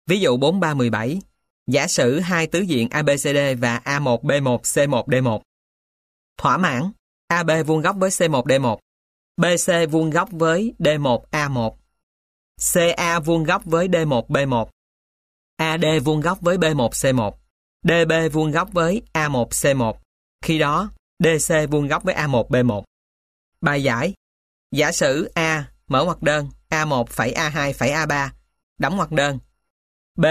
Ví dụ 4317. Giả sử hai tứ diện ABCD và A1, B1, C1, D1. Thỏa mãn. AB vuông góc với C1, D1. BC vuông góc với D1, A1. CA vuông góc với D1, B1. AD vuông góc với B1, C1. DB vuông góc với A1, C1. Khi đó, DC vuông góc với A1, B1. Bài giải. Giả sử A mở ngoặc đơn A1 phẩy A2 phẩy A3 đóng ngoặc đơn. B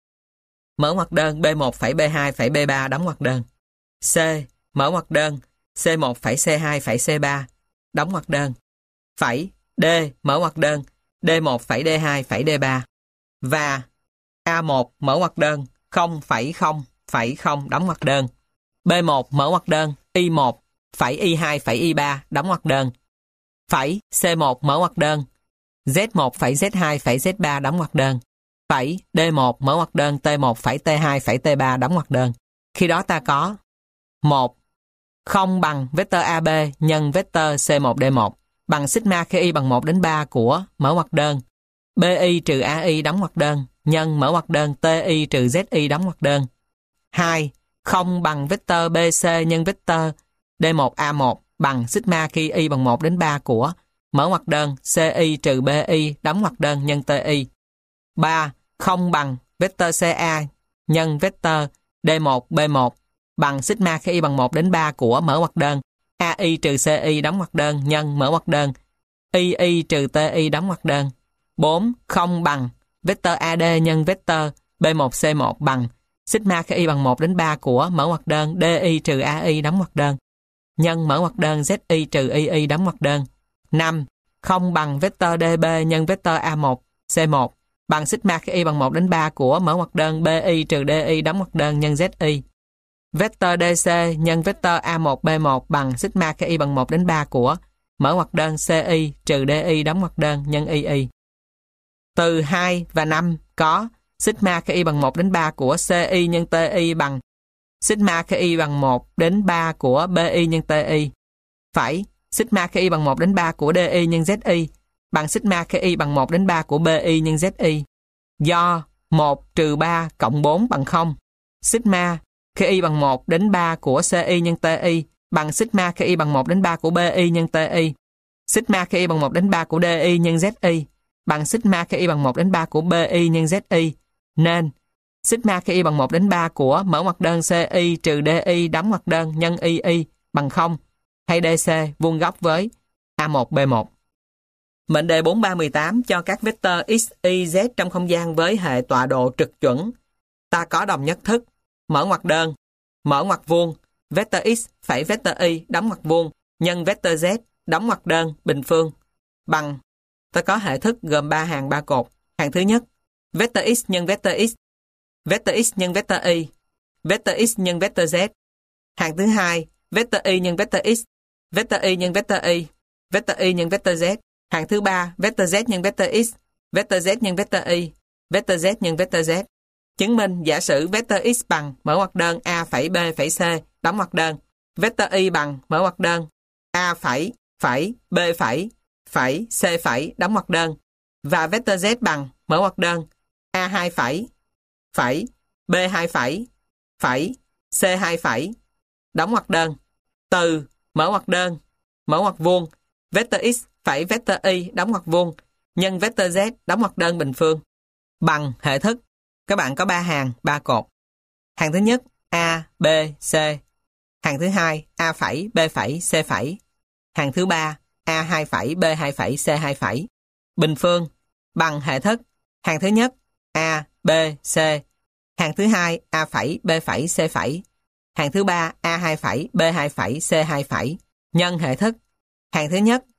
mở ngoặc đơn B1 phẩy B2 phẩy B3 đóng ngoặc đơn. C mở ngoặc đơn C1 phẩy C2 phẩy C3 đóng ngoặc đơn. Phẩy D mở ngoặc đơn D1 phẩy D2 phẩy D3 và A1 mở ngoặc đơn 0 phẩy 0 phẩy 0 đóng ngoặc đơn. B1 mở ngoặc đơn Y1 phẩy Y2 phẩy Y3 đóng ngoặc đơn. Phẩy C1 mở ngoặc đơn Z1 phẩy Z2 phẩy Z3 đóng ngoặc đơn. Phẩy D1 mở ngoặc đơn T1 phẩy T2 phẩy T3 đóng ngoặc đơn. Khi đó ta có 1. 0 bằng vectơ AB nhân vectơ C1D1 bằng sigma khi y bằng 1 đến 3 của mở ngoặc đơn BI trừ AI đóng ngoặc đơn nhân mở ngoặc đơn TI trừ ZI đóng ngoặc đơn. 2. 0 bằng vectơ BC nhân vectơ D1A1 bằng sigma khi y bằng 1 đến 3 của mở ngoặc đơn CI trừ BI đóng ngoặc đơn nhân TI. 3. 0 bằng vectơ CA nhân vectơ D1B1 bằng sigma khi y bằng 1 đến 3 của mở ngoặc đơn AI trừ CI đóng ngoặc đơn nhân mở ngoặc đơn II trừ TI đóng ngoặc đơn. 4. 0 bằng vectơ AD nhân vectơ B1C1 bằng sigma khi y bằng 1 đến 3 của mở ngoặc đơn DI trừ AI đóng ngoặc đơn nhân mở ngoặc đơn ZI trừ II đóng ngoặc đơn. 5. 0 bằng vectơ DB nhân vectơ A1 C1 bằng sigma khi y bằng 1 đến 3 của mở ngoặc đơn BI trừ DI đóng ngoặc đơn nhân ZI. Vectơ DC nhân vectơ A1 B1 bằng sigma khi y bằng 1 đến 3 của mở ngoặc đơn CI trừ DI đóng ngoặc đơn nhân II. Từ 2 và 5 có sigma khi y bằng 1 đến 3 của CI nhân TI bằng sigma khi y bằng 1 đến 3 của BI nhân TI. Phẩy sigma khi y bằng 1 đến 3 của DI nhân ZI bằng sigma khi y bằng 1 đến 3 của BI nhân ZI. Do 1 trừ 3 cộng 4 bằng 0. Sigma khi y bằng 1 đến 3 của CI nhân TI bằng sigma khi y bằng 1 đến 3 của BI nhân TI. Sigma khi y bằng 1 đến 3 của DI nhân ZI bằng sigma khi y bằng 1 đến 3 của BI nhân ZI. Nên sigma khi y bằng 1 đến 3 của mở ngoặc đơn CI trừ DI đóng ngoặc đơn nhân II bằng 0 hay DC vuông góc với A1 B1. Mệnh đề 4318 cho các vectơ X, Y, Z trong không gian với hệ tọa độ trực chuẩn. Ta có đồng nhất thức mở ngoặc đơn, mở ngoặc vuông, vectơ X phẩy vectơ Y đóng ngoặc vuông nhân vectơ Z đóng ngoặc đơn bình phương bằng. Ta có hệ thức gồm 3 hàng 3 cột. Hàng thứ nhất, vectơ X nhân vectơ X, vectơ X nhân vectơ Y, vectơ X nhân vectơ Z. Hàng thứ hai, vectơ Y nhân vectơ X, vectơ Y nhân vectơ Y, vectơ Y nhân vectơ Z. Hàng thứ ba, vectơ Z nhân vectơ X, vectơ Z nhân vectơ Y, vectơ Z nhân vectơ Z. Chứng minh giả sử vectơ X bằng mở ngoặc đơn A phẩy B phẩy C đóng ngoặc đơn, vectơ Y bằng mở ngoặc đơn A phẩy B phẩy C phẩy đóng ngoặc đơn và vectơ Z bằng mở ngoặc đơn A2 phẩy B2 phẩy C2 phẩy đóng ngoặc đơn. Từ mở ngoặc đơn, mở ngoặc vuông, vectơ X phẩy vectơ Y đóng ngoặc vuông nhân vectơ Z đóng ngoặc đơn bình phương bằng hệ thức. Các bạn có 3 hàng 3 cột. Hàng thứ nhất A, B, C. Hàng thứ hai A phẩy, B phẩy, C phẩy. Hàng thứ ba A2 phẩy, B2 phẩy, C2 phẩy. Bình phương bằng hệ thức. Hàng thứ nhất A, B, C. Hàng thứ hai A phẩy, B phẩy, C phẩy. Hàng thứ ba A2 phẩy, B2 phẩy, C2 phẩy. Nhân hệ thức. Hàng thứ nhất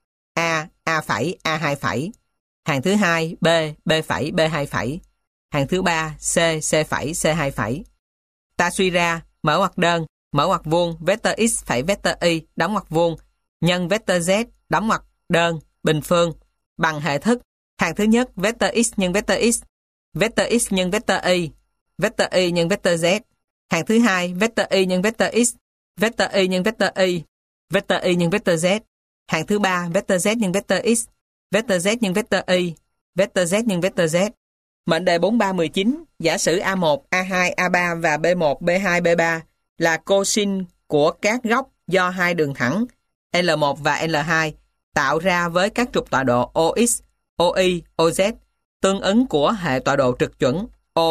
A phẩy, A2 phẩy. Hàng thứ hai B phẩy, B2 phẩy. Hàng thứ ba C phẩy, C2 phẩy. Ta suy ra mở ngoặc đơn, mở ngoặc vuông, vectơ X phẩy vectơ Y đóng ngoặc vuông nhân vectơ Z đóng ngoặc đơn bình phương bằng hệ thức. Hàng thứ nhất vectơ X nhân vectơ X, vectơ X nhân vectơ Y, vectơ Y nhân vectơ Z. Hàng thứ hai vectơ Y nhân vectơ X, vectơ Y nhân vectơ Y, vectơ Y nhân vectơ Z. Hàng thứ ba vectơ Z nhân vectơ X, vectơ Z nhân vectơ Y, vectơ Z nhân vectơ Z. Mệnh đề 4319, giả sử A1, A2, A3 và B1, B2, B3 là cosin của các góc do hai đường thẳng L1 và L2 tạo ra với các trục tọa độ OX, OY, OZ tương ứng của hệ tọa độ trực chuẩn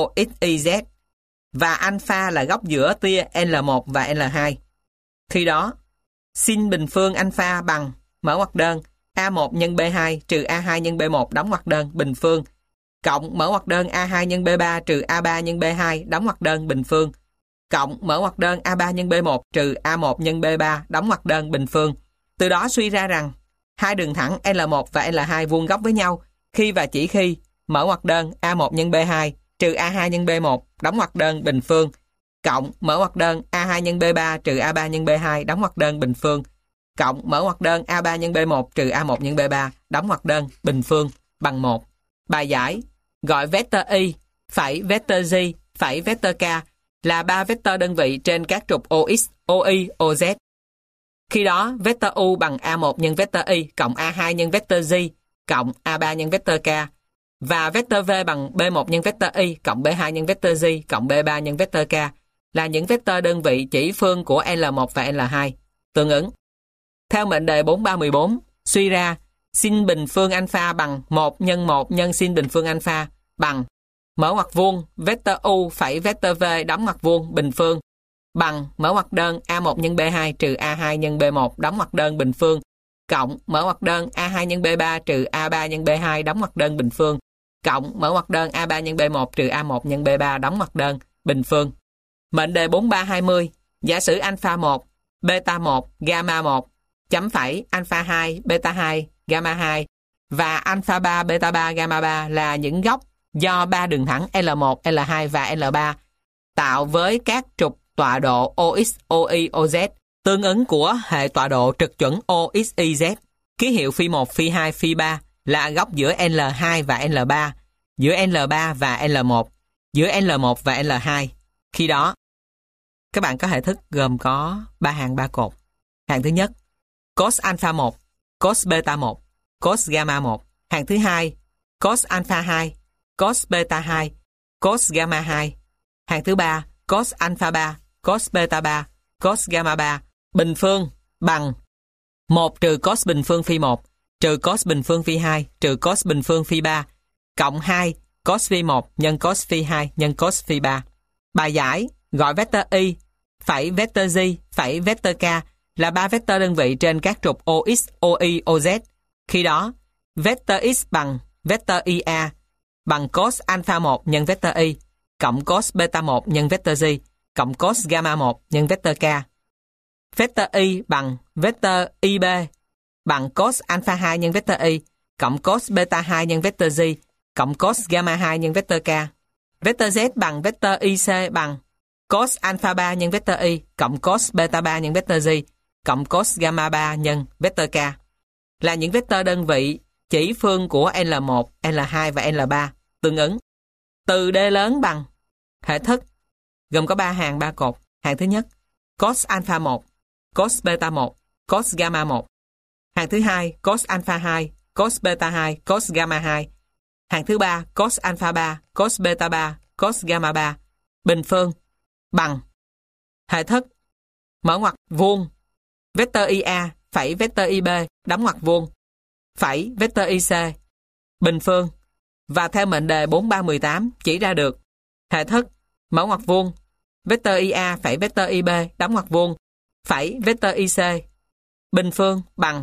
OXYZ và alpha là góc giữa tia L1 và L2. Khi đó, sin bình phương alpha bằng mở ngoặc đơn A1 nhân B2 trừ A2 nhân B1 đóng ngoặc đơn bình phương cộng mở ngoặc đơn A2 nhân B3 trừ A3 nhân B2 đóng ngoặc đơn bình phương cộng mở ngoặc đơn A3 nhân B1 trừ A1 nhân B3 đóng ngoặc đơn bình phương. Từ đó suy ra rằng hai đường thẳng L1 và L2 vuông góc với nhau khi và chỉ khi mở ngoặc đơn A1 nhân B2 trừ A2 nhân B1 đóng ngoặc đơn bình phương cộng mở ngoặc đơn A2 nhân B3 trừ A3 nhân B2 đóng ngoặc đơn bình phương cộng mở ngoặc đơn A3 nhân B1 trừ A1 nhân B3 đóng ngoặc đơn bình phương bằng 1. Bài giải gọi vector Y phẩy vector G phẩy vector K là ba vector đơn vị trên các trục OX, OY, OZ. Khi đó, vector U bằng A1 nhân vector Y cộng A2 nhân vector G cộng A3 nhân vector K và vector V bằng B1 nhân vector Y cộng B2 nhân vector G cộng B3 nhân vector K là những vector đơn vị chỉ phương của L1 và L2. Tương ứng. Theo mệnh đề 4314, suy ra sin bình phương alpha bằng 1 nhân sin bình phương alpha bằng mở ngoặc vuông vector U phẩy vector V đóng ngoặc vuông bình phương bằng mở ngoặc đơn A1 nhân B2 trừ A2 nhân B1 đóng ngoặc đơn bình phương cộng mở ngoặc đơn A2 nhân B3 trừ A3 nhân B2 đóng ngoặc đơn bình phương cộng mở ngoặc đơn A3 nhân B1 trừ A1 nhân B3 đóng ngoặc đơn bình phương. Mệnh đề 4320, giả sử alpha 1, beta 1, gamma 1, chấm phẩy alpha 2, beta 2, gamma 2 và alpha 3, beta 3, gamma 3 là những góc do ba đường thẳng L1, L2 và L3 tạo với các trục tọa độ OX, OY, OZ tương ứng của hệ tọa độ trực chuẩn OXYZ. Ký hiệu phi 1, phi 2, phi 3 là góc giữa L2 và L3, giữa L3 và L1, giữa L1 và L2. Khi đó, các bạn có hệ thức gồm có 3 hàng 3 cột. Hàng thứ nhất, cos alpha 1, cos beta 1, cos gamma 1. Hàng thứ hai, cos alpha 2, cos beta 2, cos gamma 2. Hàng thứ ba, cos alpha 3, cos beta 3, cos gamma 3. Bình phương bằng 1 trừ cos bình phương phi 1, trừ cos bình phương phi 2, trừ cos bình phương phi 3, cộng 2 cos phi 1 nhân cos phi 2 nhân cos phi 3. Bài giải gọi vector Y phẩy vector G phẩy vector K là ba vector đơn vị trên các trục OX, OY, OZ. Khi đó, vector X bằng vector IA bằng cos alpha 1 nhân vector Y cộng cos beta 1 nhân vector G cộng cos gamma 1 nhân vector K. Vector Y bằng vector IB bằng cos alpha 2 nhân vector Y cộng cos beta 2 nhân vector G cộng cos gamma 2 nhân vector K. Vector Z bằng vector IC bằng cos alpha 3 nhân vector Y cộng cos beta 3 nhân vector G cộng cos gamma 3 nhân vector K là những vector đơn vị chỉ phương của L1, L2 và L3 tương ứng. Từ D lớn bằng hệ thức gồm có 3 hàng 3 cột. Hàng thứ nhất, cos alpha 1, cos beta 1, cos gamma 1. Hàng thứ hai, cos alpha 2, cos beta 2, cos gamma 2. Hàng thứ ba, cos alpha 3, cos beta 3, cos gamma 3. Bình phương bằng hệ thức mở ngoặc vuông vector IA phẩy vector IB đóng ngoặc vuông phẩy vector IC bình phương và theo mệnh đề 4318 chỉ ra được hệ thức mở ngoặc vuông vector IA phẩy vector IB đóng ngoặc vuông phẩy vector IC bình phương bằng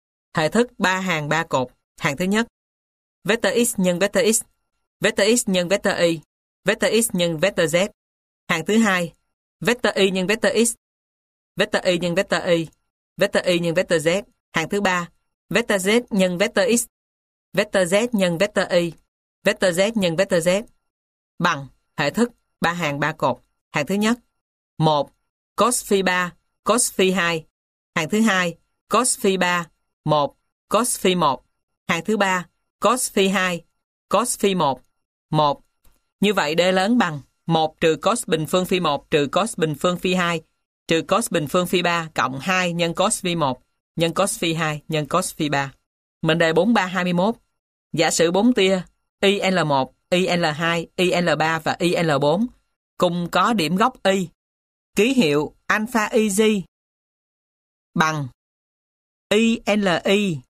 hệ thức 3 hàng 3 cột. Hàng thứ nhất, vector X nhân vector X, vector X nhân vector Y, vector X nhân vector Z. Hàng thứ hai, vector Y nhân vector X, vector Y nhân vector Y, vector Y nhân vector Z. Hàng thứ ba, vector Z nhân vector X, vector Z nhân vector Y, vector Z nhân vector Z bằng hệ thức 3 hàng 3 cột. Hàng thứ nhất, 1 cos phi 3, cos phi 2. Hàng thứ hai, cos phi 3, 1 cos phi 1. Hàng thứ ba, cos phi 2, cos phi 1, 1. Như vậy D lớn bằng 1 trừ cos bình phương phi 1 trừ cos bình phương phi 2 trừ cos bình phương phi 3 cộng 2 nhân cos phi 1 nhân cos phi 2 nhân cos phi 3. Mệnh đề 4321. Giả sử 4 tia IL1, IL2, IL3 và IL4 cùng có điểm gốc Y. Ký hiệu alpha IG bằng ILI,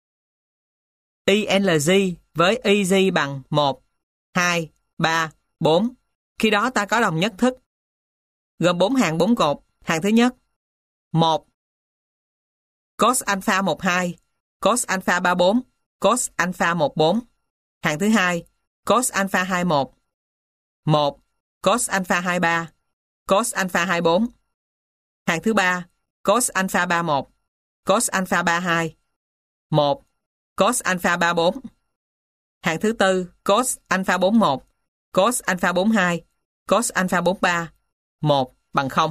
ILG với IG bằng 1, 2, 3, 4. Khi đó ta có đồng nhất thức gồm 4 hàng 4 cột. Hàng thứ nhất 1 cos alpha 12, cos alpha 34, cos alpha 14. Hàng thứ hai cos alpha 21, 1 cos alpha 23, cos alpha 24. Hàng thứ ba cos alpha 31, cos alpha 32, 1 cos alpha 34. Hàng thứ tư cos alpha 41, cos alpha 42, cos alpha 43, 1 bằng 0.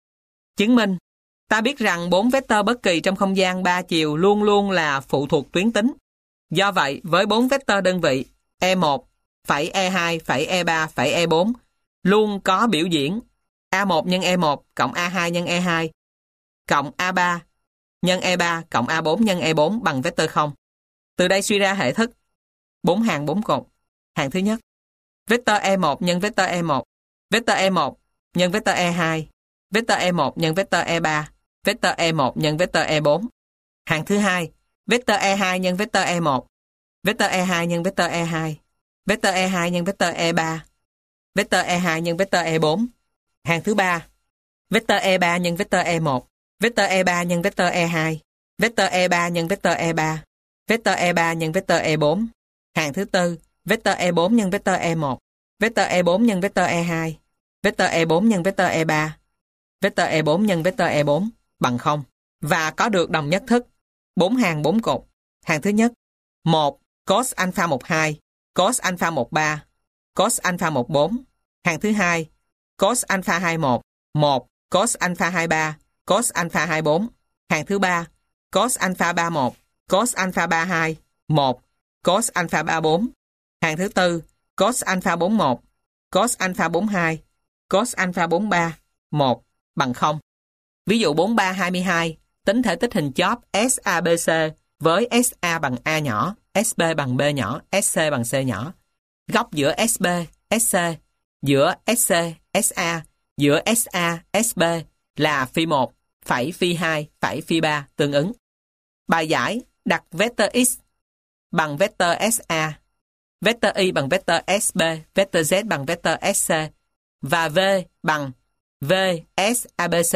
Chứng minh, ta biết rằng 4 vectơ bất kỳ trong không gian 3 chiều luôn luôn là phụ thuộc tuyến tính. Do vậy, với 4 vectơ đơn vị E1, phẩy E2, phẩy E3, phẩy E4 luôn có biểu diễn A1 nhân E1 cộng A2 nhân E2 cộng A3 nhân E3 cộng A4 nhân E4 bằng vectơ 0. Từ đây suy ra hệ thức 4 hàng 4 cột. Hàng thứ nhất, vectơ E1 nhân vectơ E1, vectơ E1 nhân vectơ E2, vectơ E1 nhân vectơ E3, vectơ E1 nhân vector E4. Hàng thứ hai, vector E2 nhân vector E1, vector E2 nhân vector E2, vector E2 nhân vector E3, vector E2 nhân vector E4. Hàng thứ ba, vector E3 nhân vector E1, vector E3 nhân vector E2, vector E3 nhân vector E3, vector E3 nhân vector E4. Hàng thứ tư, vector E4 nhân vector E1, vector E4 nhân vector E2, vector E4 nhân vector E3, vector E4 nhân vector E4 bằng 0 và có được đồng nhất thức 4 hàng 4 cột. Hàng thứ nhất, 1 cos alpha 12, cos alpha 13, cos alpha 14. Hàng thứ hai, cos alpha 21, 1 cos alpha 23, cos alpha 24. Hàng thứ ba, cos alpha 31, cos alpha 32, 1 cos alpha 34. Hàng thứ tư, cos alpha 41, cos alpha 42, cos alpha 43, 1 bằng 0. Ví dụ 4322, tính thể tích hình chóp SABC với SA bằng A nhỏ, SB bằng B nhỏ, SC bằng C nhỏ. Góc giữa SB, SC, giữa SC, SA, giữa SA, SB là phi 1, phẩy phi 2, phẩy phi 3 tương ứng. Bài giải đặt vector X bằng vector SA, vector Y bằng vector SB, vector Z bằng vector SC và V bằng V S ABC.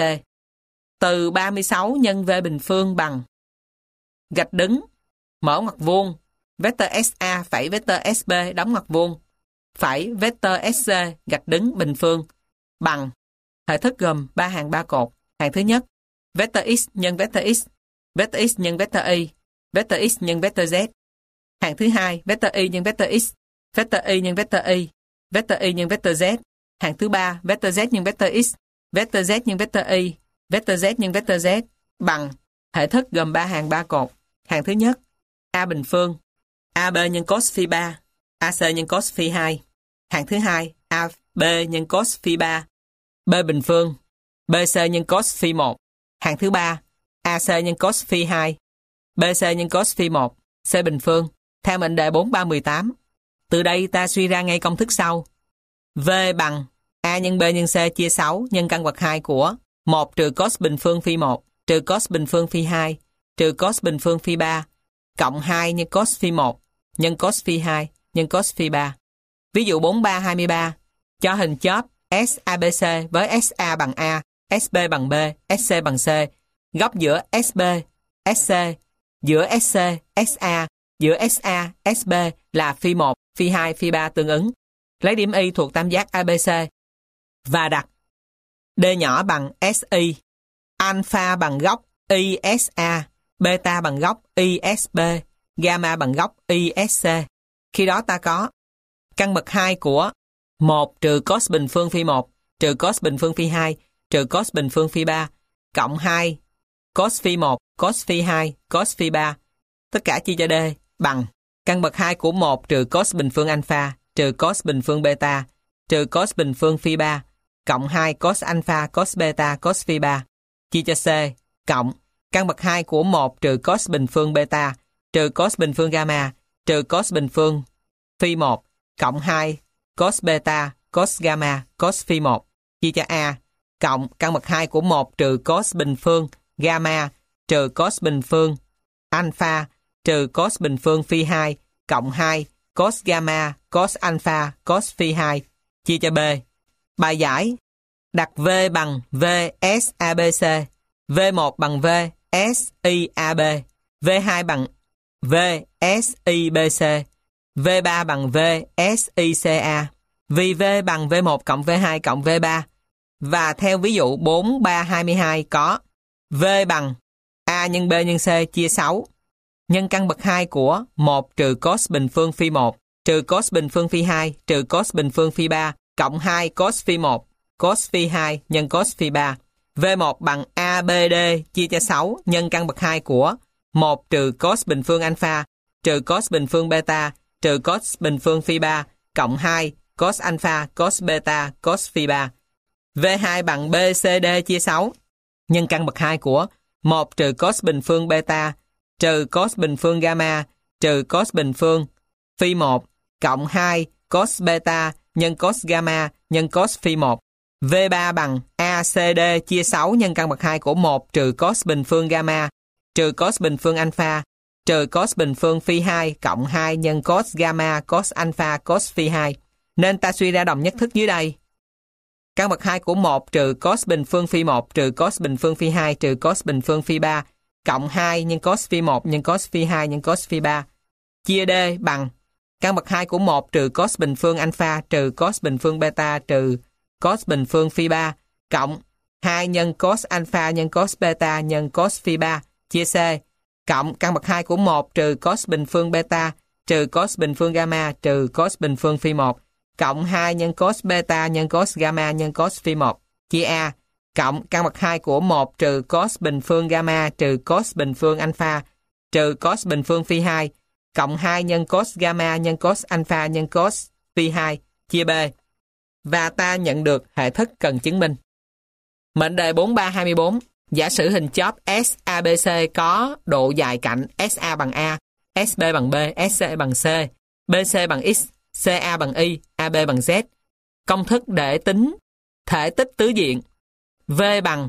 Từ 36 nhân V bình phương bằng gạch đứng, mở ngoặc vuông, vector SA phẩy vector SB đóng ngoặc vuông, phẩy vector SC gạch đứng bình phương bằng hệ thức gồm 3 hàng 3 cột. Hàng thứ nhất, vector X nhân vector X, vector X nhân vector Y, vector X nhân vector Z. Hàng thứ hai, vector Y nhân vector X, vector Y nhân vector Y, vector Y nhân vector Z. Hàng thứ ba, vector Z nhân vector X, vector Z nhân vector Y, vector Z nhân vector Z bằng hệ thức gồm 3 hàng 3 cột. Hàng thứ nhất, A bình phương, AB nhân cos phi 3, AC nhân cos phi 2. Hàng thứ hai, AB nhân cos phi 3, B bình phương, BC nhân cos phi 1. Hàng thứ ba, AC nhân cos phi 2, BC nhân cos phi 1, C bình phương, theo mệnh đề 4318. Từ đây ta suy ra ngay công thức sau. V bằng A nhân B nhân C chia 6 nhân căn bậc 2 của 1 trừ cos bình phương phi 1 trừ cos bình phương phi 2 trừ cos bình phương phi 3 cộng 2 nhân cos phi 1 nhân cos phi 2 nhân cos phi 3. Ví dụ 4323 cho hình chóp SABC với SA bằng A, SB bằng B, SC bằng C. Góc giữa SB, SC, giữa SC, SA, giữa SA, SB là phi 1, phi 2, phi 3 tương ứng. Lấy điểm Y thuộc tam giác ABC và đặt D nhỏ bằng SI, alpha bằng góc ISA, beta bằng góc ISB, gamma bằng góc ISC. Khi đó ta có căn bậc 2 của 1 trừ cos bình phương phi 1 trừ cos bình phương phi 2 trừ cos bình phương phi 3 cộng 2 cos phi 1, cos phi 2, cos phi 3. Tất cả chia cho D bằng căn bậc 2 của 1 trừ cos bình phương alpha trừ cos bình phương beta trừ cos bình phương phi 3 cộng 2 cos alpha, cos beta, cos phi 3 chia cho C cộng căn bậc 2 của 1 trừ cos bình phương beta trừ cos bình phương gamma trừ cos bình phương phi 1 cộng 2 cos beta, cos gamma, cos phi 1 chia cho A cộng căn bậc 2 của 1 trừ cos bình phương gamma trừ cos bình phương alpha trừ cos bình phương phi 2 cộng 2 cos gamma, cos alpha, cos phi 2 chia cho B. Bài giải đặt V bằng V S ABC, V1 bằng V S I AB, V2 bằng V S I BC, V3 bằng V S I CA. Vì V bằng V1 cộng V2 cộng V3 và theo ví dụ 4, 3, 22 có V bằng A nhân B nhân C chia 6 nhân căn bậc 2 của 1 trừ cos bình phương phi 1 trừ cos bình phương phi 2 trừ cos bình phương phi 3 cộng 2 cos phi 1 cos phi 2 nhân cos phi 3. V1 bằng ABD chia cho 6 nhân căn bậc 2 của 1 trừ cos bình phương alpha trừ cos bình phương beta trừ cos bình phương phi 3 cộng 2 cos alpha cos beta cos phi 3. V2 bằng BCD chia 6 nhân căn bậc 2 của 1 trừ cos bình phương beta trừ cos bình phương gamma trừ cos bình phương phi 1 cộng 2 cos beta nhân cos gamma nhân cos phi 1. V3 bằng ACD chia 6 nhân căn bậc 2 của 1 trừ cos bình phương gamma trừ cos bình phương alpha trừ cos bình phương phi 2 cộng 2 nhân cos gamma cos alpha cos phi 2. Nên ta suy ra đồng nhất thức dưới đây. Căn bậc 2 của 1 trừ cos bình phương phi 1 trừ cos bình phương phi 2 trừ cos bình phương phi 3 cộng 2 nhân cos phi 1 nhân cos phi 2 nhân cos phi 3 chia D bằng căn bậc 2 của 1 trừ cos bình phương alpha trừ cos bình phương beta trừ cos bình phương phi 3 cộng 2 nhân cos alpha nhân cos beta nhân cos phi 3 chia C cộng căn bậc 2 của 1 trừ cos bình phương beta trừ cos bình phương gamma trừ cos bình phương phi 1 cộng 2 nhân cos beta nhân cos gamma nhân cos phi 1 chia A cộng căn bậc 2 của 1 trừ cos bình phương gamma trừ cos bình phương alpha trừ cos bình phương phi 2 cộng 2 nhân cos gamma nhân cos alpha nhân cos phi 2 chia B. Và ta nhận được hệ thức cần chứng minh. Mệnh đề 4324. Giả sử hình chóp SABC có độ dài cạnh SA bằng A, SB bằng B, SC bằng C, BC bằng X, CA bằng Y, AB bằng Z. Công thức để tính thể tích tứ diện. V bằng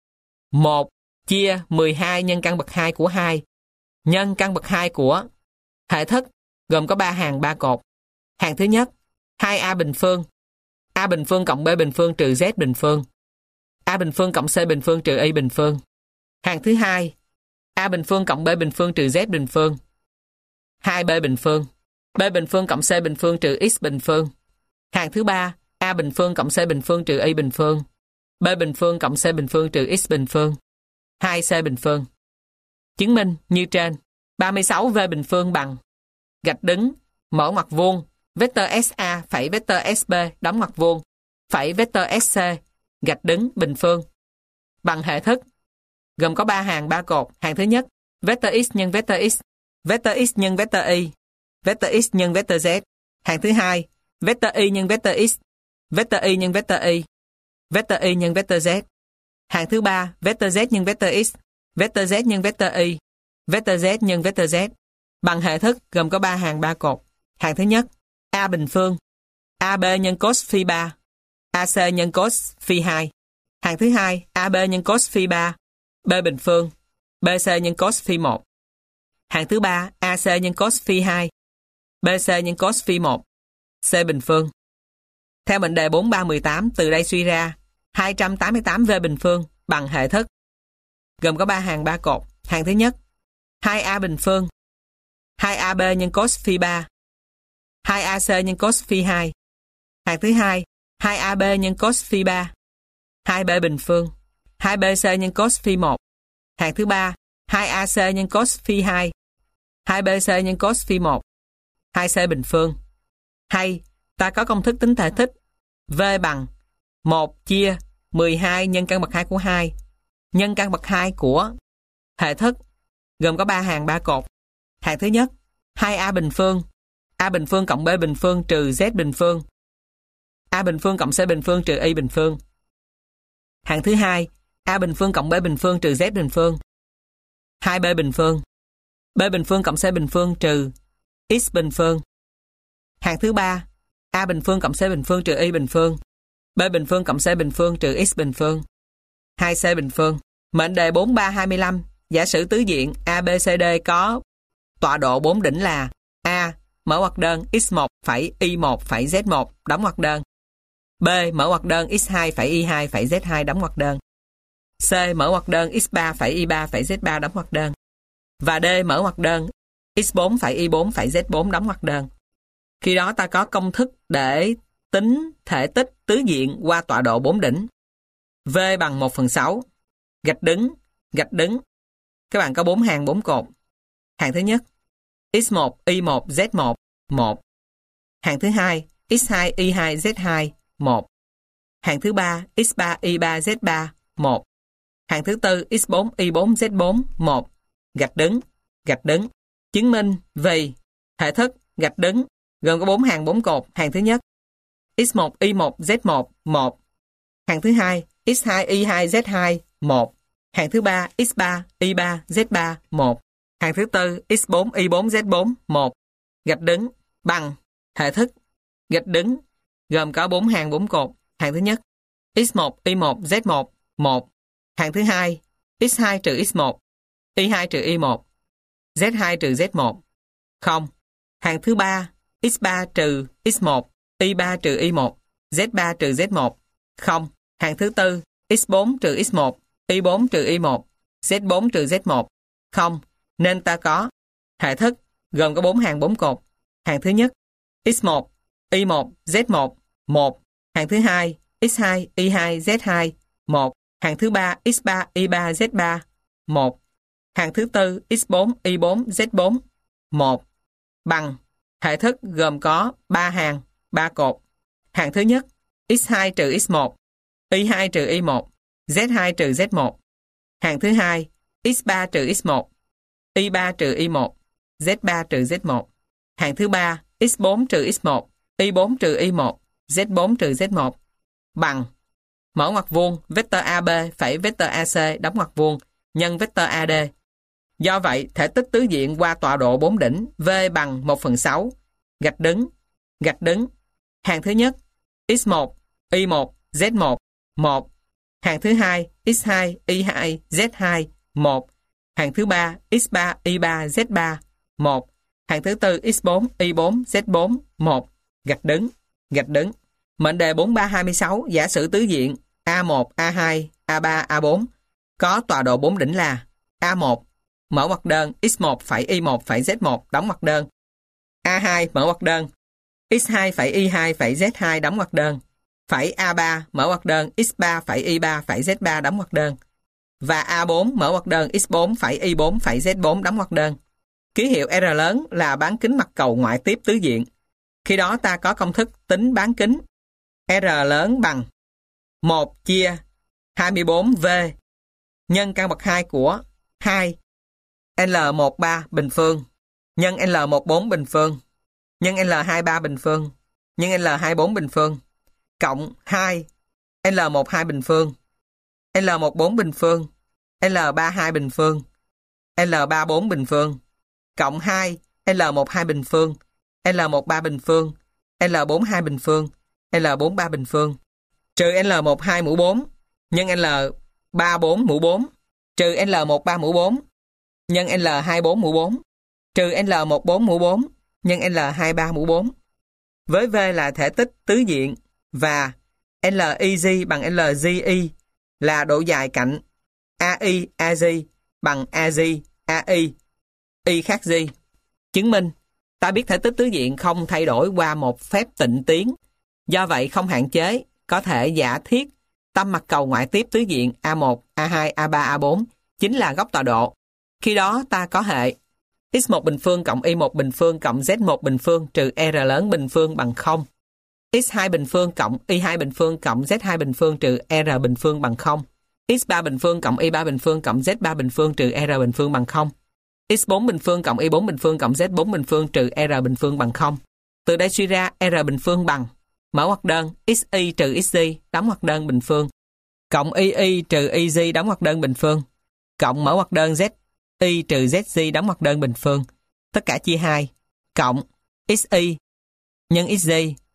1 chia 12 nhân căn bậc 2 của 2 nhân căn bậc 2 của hệ thức gồm có 3 hàng 3 cột. Hàng thứ nhất 2A bình phương, A bình phương cộng B bình phương trừ Z bình phương, A bình phương cộng C bình phương trừ Y bình phương. Hàng thứ hai A bình phương cộng B bình phương trừ Z bình phương, 2B bình phương, B bình phương cộng C bình phương trừ X bình phương. Hàng thứ ba A bình phương cộng C bình phương trừ Y bình phương, B bình phương cộng C bình phương trừ X bình phương, 2C bình phương. Chứng minh như trên. 36V bình phương bằng gạch đứng, mở ngoặc vuông, vector SA phẩy vector SB đóng ngoặc vuông, phẩy vector SC, gạch đứng bình phương. Bằng hệ thức gồm có 3 hàng 3 cột. Hàng thứ nhất vector X nhân vector X, vector X nhân vector Y, vector X nhân vector Z. Hàng thứ hai vector Y nhân vector X, vector Y nhân vector Y, vector Y nhân vector Z. Hàng thứ ba vector Z nhân vector X, vector Z nhân vector Y, vector Z nhân vector Z. Bằng hệ thức gồm có 3 hàng 3 cột. Hàng thứ nhất A bình phương, AB nhân cos phi 3, AC nhân cos phi 2. Hàng thứ hai AB nhân cos phi 3, B bình phương, BC nhân cos phi 1. Hàng thứ ba AC nhân cos phi 2, BC nhân cos phi 1, C bình phương. Theo mệnh đề 4318, từ đây suy ra 288V bình phương bằng hệ thức gồm có 3 hàng 3 cột. Hàng thứ nhất 2A bình phương, 2AB nhân cos phi 3, 2AC nhân cos phi 2. Hàng thứ hai 2AB nhân cos phi 3, 2B bình phương, 2BC nhân cos phi 1. Hàng thứ ba 2AC nhân cos phi 2, 2BC nhân cos phi 1, 2C bình phương. Hay ta có công thức tính thể tích V bằng 1 chia 12 nhân căn bậc 2 của 2 nhân căn bậc 2 của hệ thức gồm có 3 hàng 3 cột. Hàng thứ nhất 2A bình phương, A bình phương cộng B bình phương trừ Z bình phương, A bình phương cộng C bình phương trừ Y bình phương. Hàng thứ hai A bình phương cộng B bình phương trừ Z bình phương, 2B bình phương, B bình phương cộng C bình phương trừ X bình phương. Hàng thứ ba A bình phương cộng C bình phương trừ Y bình phương. B bình phương cộng C bình phương trừ X bình phương. 2C bình phương. Mệnh đề 4325. Giả sử tứ diện ABCD có tọa độ 4 đỉnh là A. Mở ngoặc đơn x1 phẩy y1 phẩy z1 đóng ngoặc đơn. B. Mở ngoặc đơn x2 phẩy y2 phẩy z2 đóng ngoặc đơn. C. Mở ngoặc đơn x3 phẩy y3 phẩy z3 đóng ngoặc đơn. Và D. Mở ngoặc đơn x4 phẩy y4 phẩy z4 đóng ngoặc đơn. Khi đó ta có công thức để tính thể tích tứ diện qua tọa độ 4 đỉnh. V bằng 1/6. Gạch đứng. Các bạn có 4 hàng 4 cột. Hàng thứ nhất, x1, y1, z1, 1. Hàng thứ hai, x2, y2, z2, 1. Hàng thứ ba, x3, y3, z3, 1. Hàng thứ tư, x4, y4, z4, 1. Gạch đứng. Chứng minh vì thể thức gạch đứng gồm có 4 hàng 4 cột. Hàng thứ nhất, x1, y1, z1, 1. Hàng thứ hai, x2, y2, z2, 1. Hàng thứ ba, x3, y3, z3, 1. Hàng thứ tư, x4, y4, z4, 1. Gạch đứng bằng thể thức gạch đứng gồm có 4 hàng 4 cột. Hàng thứ nhất, x1, y1, z1, 1. Hàng thứ hai, x2 trừ x1, y2 trừ y1, z2 trừ z1, 0. Hàng thứ ba, x3 trừ x1, y3 trừ y1, z3 trừ z1, 0. Hàng thứ tư, x4 trừ x1, y4 trừ y1, z4 trừ z1, 0. Nên ta có hệ thức gồm có 4 hàng 4 cột. Hàng thứ nhất, x1, y1, z1, 1. Hàng thứ hai, x2, y2, z2, 1. Hàng thứ ba, x3, y3, z3, 1. Hàng thứ tư, x4, y4, z4, 1. Bằng hệ thức gồm có 3 hàng, 3 cột. Hàng thứ nhất, x2 trừ x1, y2 trừ y1, z2 trừ z1. Hàng thứ hai, x3 trừ x1, y3 trừ y1, z3 trừ z1. Hàng thứ ba, x4 trừ x1, y4 trừ y1, z4 trừ z1. Bằng mở ngoặc vuông vector AB phẩy vector AC đóng ngoặc vuông nhân vector AD. Do vậy, thể tích tứ diện qua tọa độ 4 đỉnh V bằng 1/6. Gạch đứng. Hàng thứ nhất, x1, y1, z1, 1. Hàng thứ hai, x2, y2, z2, 1. Hàng thứ ba, x3, y3, z3, 1. Hàng thứ tư, x4, y4, z4, 1. Gạch đứng. Mệnh đề 4326 giả sử tứ diện A1, A2, A3, A4 có tọa độ 4 đỉnh là A1 mở ngoặc đơn x1 phẩy y1 phẩy z1 đóng ngoặc đơn. A2 mở ngoặc đơn x2 phẩy y2 phẩy z2 đóng ngoặc đơn. Phẩy A3 mở ngoặc đơn x3 phẩy y3 phẩy z3 đóng ngoặc đơn. Và A4 mở ngoặc đơn x4 phẩy y4 phẩy z4 đóng ngoặc đơn. Ký hiệu R lớn là bán kính mặt cầu ngoại tiếp tứ diện. Khi đó ta có công thức tính bán kính R lớn bằng 1 chia 24V nhân căn bậc 2 của 2 L13 bình phương nhân L14 bình phương nhân L23 bình phương nhân L24 bình phương cộng 2 L12 bình phương L14 bình phương L32 bình phương L34 bình phương cộng 2 L12 bình phương L13 bình phương L42 bình phương L43 bình phương trừ L12 mũ 4 nhân L34 mũ 4 trừ L13 mũ 4 nhân L24 mũ 4 trừ L14 mũ 4 nhân L23 mũ 4. Với V là thể tích tứ diện và LEG bằng LGI là độ dài cạnh AI AG bằng AG AI Y khác G. Chứng minh ta biết thể tích tứ diện không thay đổi qua một phép tịnh tiến. Do vậy không hạn chế, có thể giả thiết tâm mặt cầu ngoại tiếp tứ diện A1, A2, A3, A4 chính là góc tọa độ. Khi đó ta có hệ x1 bình phương cộng y1 bình phương cộng z1 bình phương trừ R lớn bình phương bằng 0. x2 bình phương cộng y2 bình phương cộng z2 bình phương trừ R bình phương bằng 0. x3 bình phương cộng y3 bình phương cộng z3 bình phương trừ R bình phương bằng 0. x4 bình phương cộng y4 bình phương cộng z4 bình phương trừ R bình phương bằng 0. Từ đây suy ra R bình phương bằng mở ngoặc đơn xy trừ xg đóng ngoặc đơn bình phương cộng y trừ yg đóng ngoặc đơn bình phương cộng mở ngoặc đơn zi trừ zg đóng ngoặc đơn bình phương tất cả chia 2 cộng xy nhân xg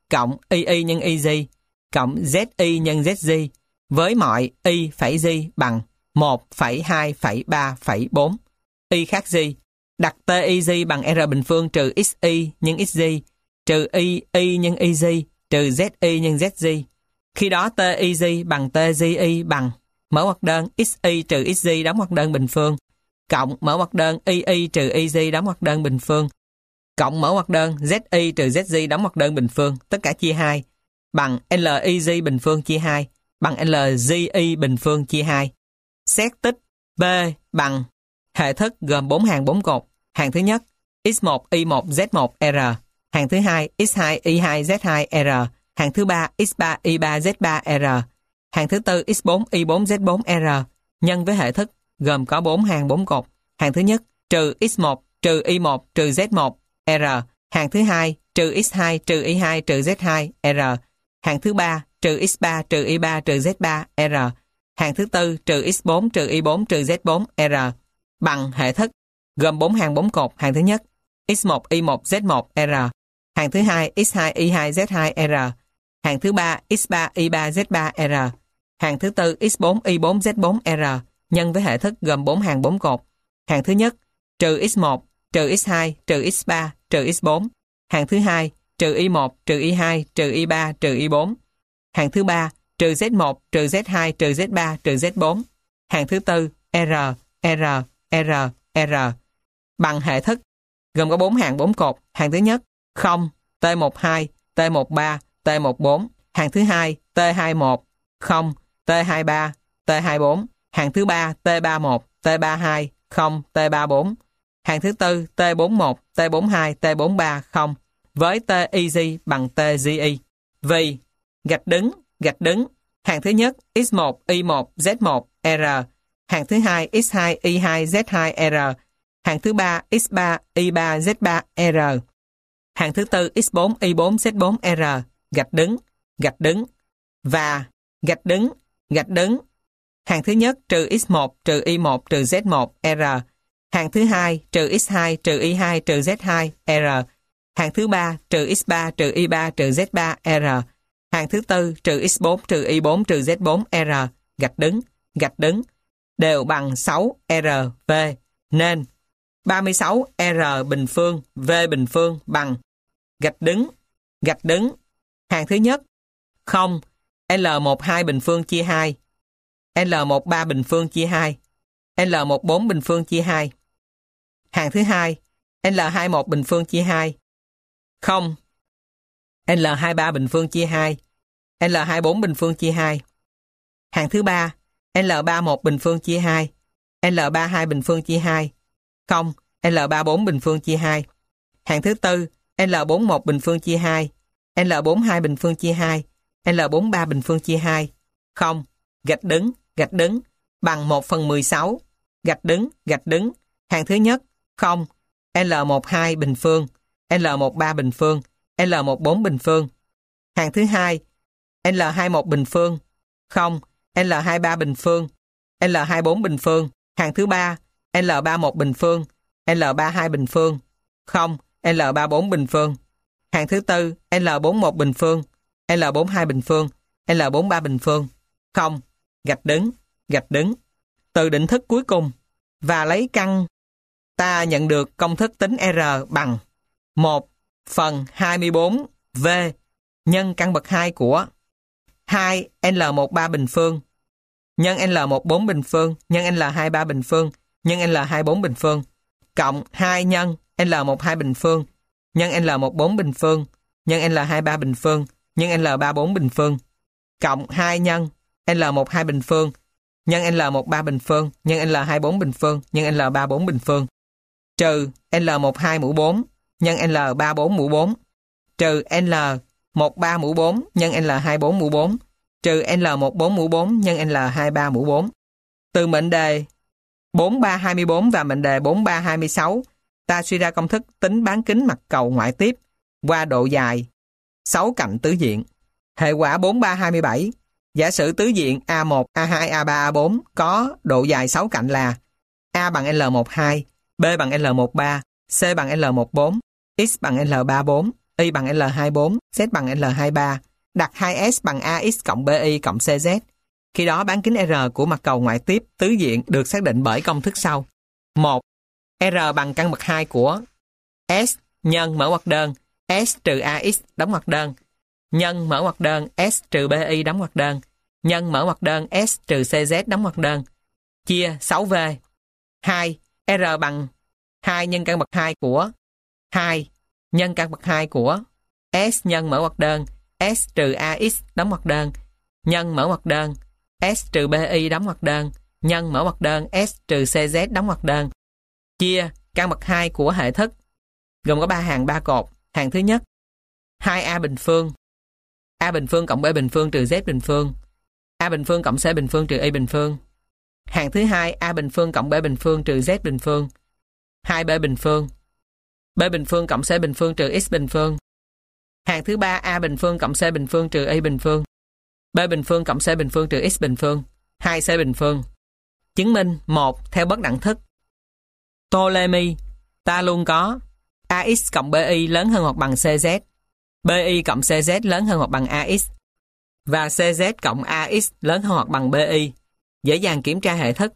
cộng y nhân yz cộng zi nhân zg với mọi y phẩy g bằng 1 phẩy 2 phẩy 3 phẩy 4. Y khác g. Đặt TYG bằng R bình phương trừ XY nhân XG trừ y nhân YG trừ ZY nhân ZG. Khi đó TYG bằng TGY bằng mở ngoặc đơn XY trừ XG đóng ngoặc đơn bình phương cộng mở ngoặc đơn y trừ YG đóng ngoặc đơn bình phương cộng mở ngoặc đơn ZY trừ ZG đóng ngoặc đơn bình phương tất cả chia 2 bằng LYG bình phương chia 2 bằng LGY bình phương chia 2. Xét tích B bằng hệ thức gồm 4 hàng 4 cột. Hàng thứ nhất x1 y1 z1 r, hàng thứ hai x2 y2 z2 r, hàng thứ ba x3 y3 z3 r, hàng thứ tư x4 y4 z4 r nhân với hệ thức gồm có 4 hàng 4 cột. Hàng thứ nhất trừ x1 trừ y1 trừ z1 r, hàng thứ hai trừ x2 trừ y2 trừ z2 r, hàng thứ ba trừ x3 trừ y3 trừ z3 r, hàng thứ tư trừ x4 trừ y4 trừ z4 r bằng hệ thức gồm 4 hàng 4 cột. Hàng thứ nhất x1 y1 z1 r, hàng thứ hai x2 y2 z2 r, hàng thứ ba x3 y3 z3 r, hàng thứ tư x4 y4 z4 r nhân với hệ thức gồm 4 hàng 4 cột. Hàng thứ nhất trừ x1 trừ x2 trừ x3 trừ x4, hàng thứ hai trừ y1 trừ y2 trừ y3 trừ y4, hàng thứ ba trừ z1 trừ z2 trừ z3 trừ z4, hàng thứ tư r r r r bằng hệ thức gồm có 4 hàng 4 cột. Hàng thứ nhất 0 t12 t13 t14, hàng thứ hai t21 0 t23 t24, hàng thứ ba t31 t32 0 t34, hàng thứ tư t41 t42 t43 0 với TYG bằng TGY. Vì gạch đứng hàng thứ nhất x1 y1 z1 r, hàng thứ hai x2 y2 z2 r, hàng thứ ba x3 y3 z3 r, hàng thứ tư x4 y4 z4 r. Gạch đứng và gạch đứng hàng thứ nhất trừ x1 trừ y1 trừ z1 r, hàng thứ hai trừ x2 trừ y2 trừ z2 r, hàng thứ ba trừ x3 trừ y3 trừ z3 r, hàng thứ tư trừ x4 trừ y4 trừ z4 r. Gạch đứng đều bằng 6 r v, nên 36 r bình phương v bình phương bằng gạch đứng hàng thứ nhất 0 L12 bình phương chia 2, L13 bình phương chia 2, L14 bình phương chia 2. Hàng thứ hai L21 bình phương chia 2 0, L23 bình phương chia 2, L24 bình phương chia 2. Hàng thứ ba L31 bình phương chia 2, L32 bình phương chia 2 0, L34 bình phương chia 2. Hàng thứ tư L41 bình phương chia 2, L42 bình phương chia 2, L43 bình phương chia 2 0. Gạch đứng bằng 1/16. Gạch đứng hàng thứ nhất 0, L12 bình phương, L13 bình phương, L14 bình phương. Hàng thứ hai L21 bình phương 0, L23 bình phương, L24 bình phương. Hàng thứ ba L31 bình phương, L32 bình phương 0, L34 bình phương. Hàng thứ tư L41 bình phương, L42 bình phương, L43 bình phương 0. Gạch đứng từ định thức cuối cùng và lấy căn, ta nhận được công thức tính R bằng 1/24V nhân căn bậc 2 của 2 L13 bình phương nhân L14 bình phương nhân L23 bình phương nhân L24 bình phương cộng 2 nhân L12 bình phương nhân L14 bình phương nhân L23 bình phương nhân L34 bình phương cộng 2 nhân L12 bình phương nhân L13 bình phương nhân L24 bình phương nhân L34 bình phương trừ L12 mũ 4 nhân L34 mũ 4 trừ L13 mũ 4 nhân L24 mũ 4 trừ L14 mũ 4 nhân L23 mũ 4. Từ mệnh đề 4324 và mệnh đề 4326, ta suy ra công thức tính bán kính mặt cầu ngoại tiếp qua độ dài 6 cạnh tứ diện. Hệ quả 4327, giả sử tứ diện A1, A2, A3, A4 có độ dài 6 cạnh là A bằng L12, B bằng L13, C bằng L14, X bằng L34, Y bằng L24, Z bằng L23, đặt 2S bằng AX cộng BY cộng CZ. Khi đó bán kính R của mặt cầu ngoại tiếp tứ diện được xác định bởi công thức sau. 1. R bằng căn bậc 2 của S nhân mở ngoặc đơn S trừ AX đóng ngoặc đơn nhân mở ngoặc đơn S trừ BY đóng ngoặc đơn nhân mở ngoặc đơn S trừ CZ đóng ngoặc đơn chia 6V. 2. R bằng 2 nhân căn bậc 2 của 2 nhân căn bậc 2 của S nhân mở ngoặc đơn S trừ AX đóng ngoặc đơn nhân mở ngoặc đơn S trừ BY đóng ngoặc đơn nhân mở ngoặc đơn S trừ CZ đóng ngoặc đơn chia căn bậc 2 của hệ thức gồm có 3 hàng 3 cột. Hàng thứ nhất 2A bình phương, A bình phương cộng B bình phương trừ Z bình phương, A bình phương cộng C bình phương trừ Y bình phương. Hàng thứ hai A bình phương cộng B bình phương trừ Z bình phương, 2B bình phương, B bình phương cộng C bình phương trừ X bình phương. Hàng thứ ba A bình phương cộng C bình phương trừ Y bình phương, B bình phương cộng C bình phương trừ X bình phương, 2C bình phương. Chứng minh 1 theo bất đẳng thức. Ptolemy, ta luôn có AX cộng BY lớn hơn hoặc bằng CZ, BY cộng CZ lớn hơn hoặc bằng AX và CZ cộng AX lớn hơn hoặc bằng BY. Dễ dàng kiểm tra hệ thức.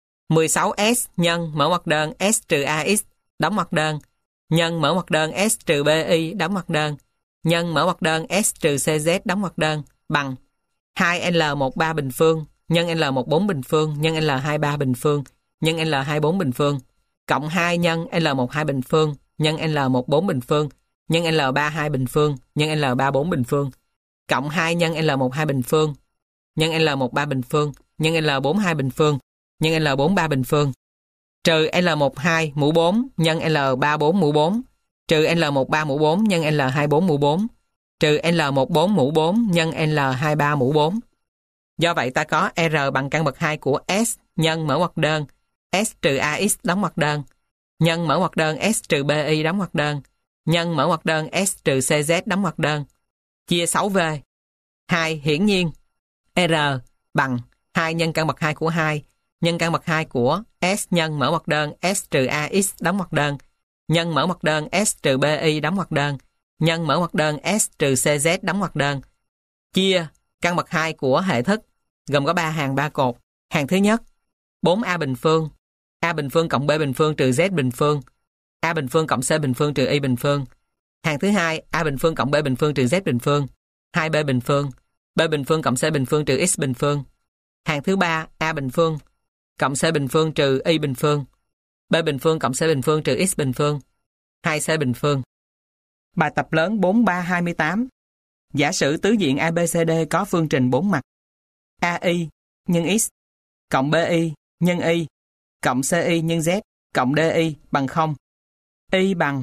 16S nhân mở ngoặc đơn S trừ AX đóng ngoặc đơn nhân mở ngoặc đơn S trừ BY đóng ngoặc đơn nhân mở ngoặc đơn S trừ CZ đóng ngoặc đơn bằng 2L13 bình phương nhân L14 bình phương nhân L23 bình phương nhân L24 bình phương cộng 2 nhân L12 bình phương nhân L14 bình phương nhân L32 bình phương nhân L34 bình phương cộng 2 nhân L12 bình phương nhân L13 bình phương nhân L42 bình phương nhân L43 bình phương trừ L12 mũ 4 nhân L34 mũ 4 trừ L13 mũ 4 nhân L24 mũ 4 trừ L14 mũ 4 nhân L23 mũ 4. Do vậy ta có R bằng căn bậc 2 của S nhân mở ngoặc đơn S trừ AX đóng ngoặc đơn nhân mở ngoặc đơn S trừ BY đóng ngoặc đơn nhân mở ngoặc đơn S trừ CZ đóng ngoặc đơn chia 6V. 2. Hiển nhiên R bằng 2 nhân căn bậc 2 của 2 nhân căn bậc 2 của S nhân mở ngoặc đơn S trừ AX đóng ngoặc đơn nhân mở ngoặc đơn S trừ BY đóng ngoặc đơn nhân mở ngoặc đơn S trừ CZ đóng ngoặc đơn chia căn bậc 2 của hệ thức gồm có 3 hàng 3 cột. Hàng thứ nhất 4A bình phương, A bình phương cộng B bình phương trừ Z bình phương, A bình phương cộng C bình phương trừ Y bình phương. Hàng thứ hai A bình phương cộng B bình phương trừ Z bình phương, 2B bình phương, B bình phương cộng C bình phương trừ X bình phương. Hàng thứ ba A bình phương cộng C bình phương trừ Y bình phương, B bình phương cộng C bình phương trừ X bình phương, 2C bình phương. Bài tập lớn 4328. Giả sử tứ diện ABCD có phương trình 4 mặt. AI nhân X cộng BY nhân Y cộng CY nhân Z cộng DY bằng 0. Y bằng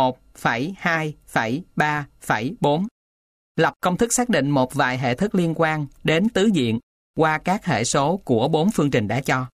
1,2,3,4. Lập công thức xác định một vài hệ thức liên quan đến tứ diện qua các hệ số của 4 phương trình đã cho.